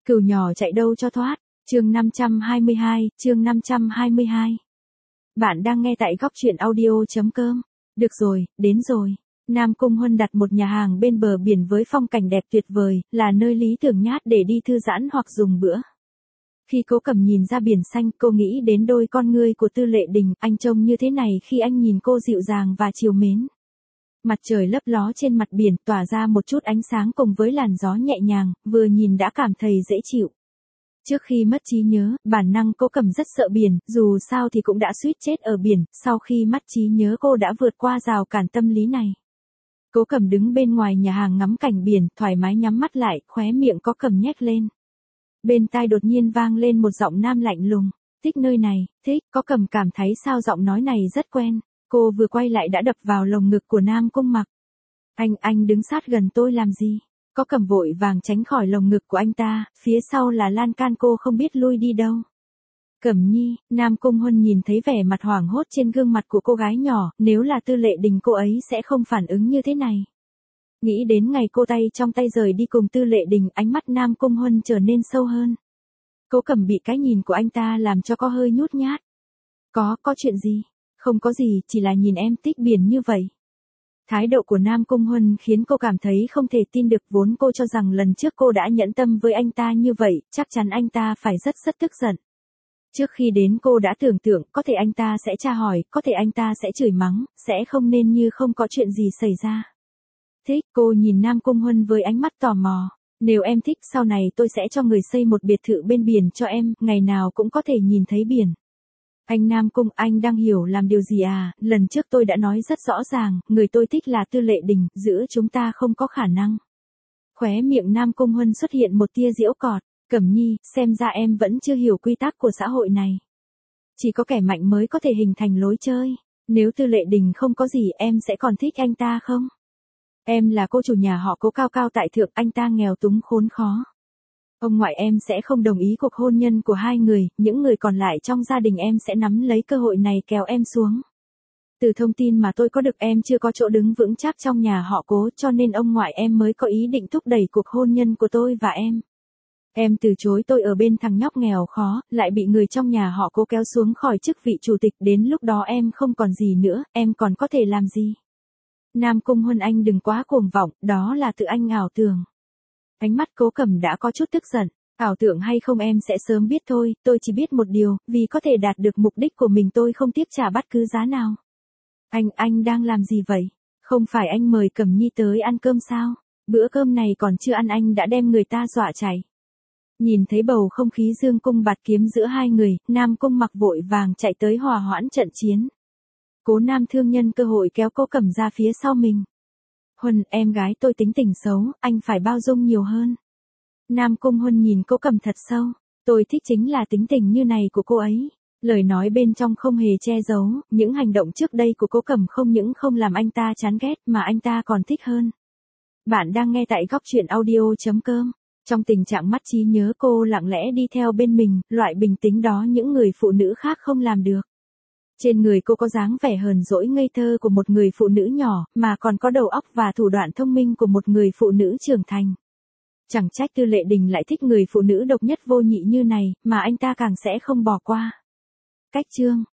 Cừu nhỏ chạy đâu cho thoát. Chương 522. Bạn đang nghe tại góc truyện audio.com. Được rồi, đến rồi. Nam Cung Huân đặt một nhà hàng bên bờ biển với phong cảnh đẹp tuyệt vời, là nơi lý tưởng nhất để đi thư giãn hoặc dùng bữa. Khi Cố Cẩm nhìn ra biển xanh, cô nghĩ đến đôi con ngươi của Tư Lệ Đình, anh trông như thế này khi anh nhìn cô dịu dàng và trìu mến. Mặt trời lấp ló trên mặt biển tỏa ra một chút ánh sáng cùng với làn gió nhẹ nhàng, vừa nhìn đã cảm thấy dễ chịu. Trước khi mất trí nhớ, bản năng Cố Cẩm rất sợ biển, dù sao thì cũng đã suýt chết ở biển, sau khi mất trí nhớ cô đã vượt qua rào cản tâm lý này. Cố Cẩm đứng bên ngoài nhà hàng ngắm cảnh biển, thoải mái nhắm mắt lại, khóe miệng Cố Cẩm nhếch lên. Bên tai đột nhiên vang lên một giọng nam lạnh lùng, thích nơi này, thích, Cố Cẩm cảm thấy sao giọng nói này rất quen. Cô vừa quay lại đã đập vào lồng ngực của Nam Cung Mặc. Anh đứng sát gần tôi làm gì? Cố Cẩm vội vàng tránh khỏi lồng ngực của anh ta, phía sau là lan can cô không biết lui đi đâu. Cẩm Nhi, Nam Cung Huân nhìn thấy vẻ mặt hoảng hốt trên gương mặt của cô gái nhỏ, nếu là Tư Lệ Đình cô ấy sẽ không phản ứng như thế này. Nghĩ đến ngày cô tay trong tay rời đi cùng Tư Lệ Đình, ánh mắt Nam Cung Huân trở nên sâu hơn. Cố Cẩm bị cái nhìn của anh ta làm cho có hơi nhút nhát. Có chuyện gì? Không có gì, chỉ là nhìn em thích biển như vậy. Thái độ của Nam Cung Huân khiến cô cảm thấy không thể tin được, vốn cô cho rằng lần trước cô đã nhẫn tâm với anh ta như vậy, chắc chắn anh ta phải rất tức giận. Trước khi đến cô đã tưởng tượng có thể anh ta sẽ tra hỏi, có thể anh ta sẽ chửi mắng, sẽ không nên như không có chuyện gì xảy ra. Thích, cô nhìn Nam Cung Huân với ánh mắt tò mò. Nếu em thích sau này tôi sẽ cho người xây một biệt thự bên biển cho em, ngày nào cũng có thể nhìn thấy biển. Anh Nam Cung, anh đang hiểu làm điều gì à, lần trước tôi đã nói rất rõ ràng, người tôi thích là Tư Lệ Đình, giữa chúng ta không có khả năng. Khóe miệng Nam Cung Huân xuất hiện một tia giễu cợt, Cẩm Nhi, xem ra em vẫn chưa hiểu quy tắc của xã hội này. Chỉ có kẻ mạnh mới có thể hình thành lối chơi, nếu Tư Lệ Đình không có gì em sẽ còn thích anh ta không? Em là cô chủ nhà họ Cố cao cao tại thượng, anh ta nghèo túng khốn khó. Ông ngoại em sẽ không đồng ý cuộc hôn nhân của hai người, những người còn lại trong gia đình em sẽ nắm lấy cơ hội này kéo em xuống. Từ thông tin mà tôi có được em chưa có chỗ đứng vững chắc trong nhà họ Cố, cho nên ông ngoại em mới có ý định thúc đẩy cuộc hôn nhân của tôi và em. Em từ chối tôi ở bên thằng nhóc nghèo khó, lại bị người trong nhà họ Cố kéo xuống khỏi chức vị chủ tịch, đến lúc đó em không còn gì nữa, em còn có thể làm gì? Nam Cung Huân, anh đừng quá cuồng vọng, đó là tự anh ảo tưởng. Ánh mắt Cố Cẩm đã có chút tức giận, ảo tưởng hay không em sẽ sớm biết thôi, tôi chỉ biết một điều, vì có thể đạt được mục đích của mình tôi không tiếp trả bất cứ giá nào. Anh đang làm gì vậy? Không phải anh mời Cẩm Nhi tới ăn cơm sao? Bữa cơm này còn chưa ăn anh đã đem người ta dọa chạy. Nhìn thấy bầu không khí dương cung bạt kiếm giữa hai người, Nam Cung Mặc vội vàng chạy tới hòa hoãn trận chiến. Cố Nam Thương nhân cơ hội kéo Cố Cẩm ra phía sau mình. Huân, em gái tôi tính tình xấu, anh phải bao dung nhiều hơn. Nam Cung Huân nhìn Cố Cẩm thật sâu, tôi thích chính là tính tình như này của cô ấy. Lời nói bên trong không hề che giấu, những hành động trước đây của Cố Cẩm không những không làm anh ta chán ghét mà anh ta còn thích hơn. Bạn đang nghe tại góc truyện audio.com. Trong tình trạng mất trí nhớ, cô lặng lẽ đi theo bên mình, loại bình tĩnh đó những người phụ nữ khác không làm được. Trên người cô có dáng vẻ hờn dỗi ngây thơ của một người phụ nữ nhỏ, mà còn có đầu óc và thủ đoạn thông minh của một người phụ nữ trưởng thành. Chẳng trách Tư Lệ Đình lại thích người phụ nữ độc nhất vô nhị như này, mà anh ta càng sẽ không bỏ qua. Cách chương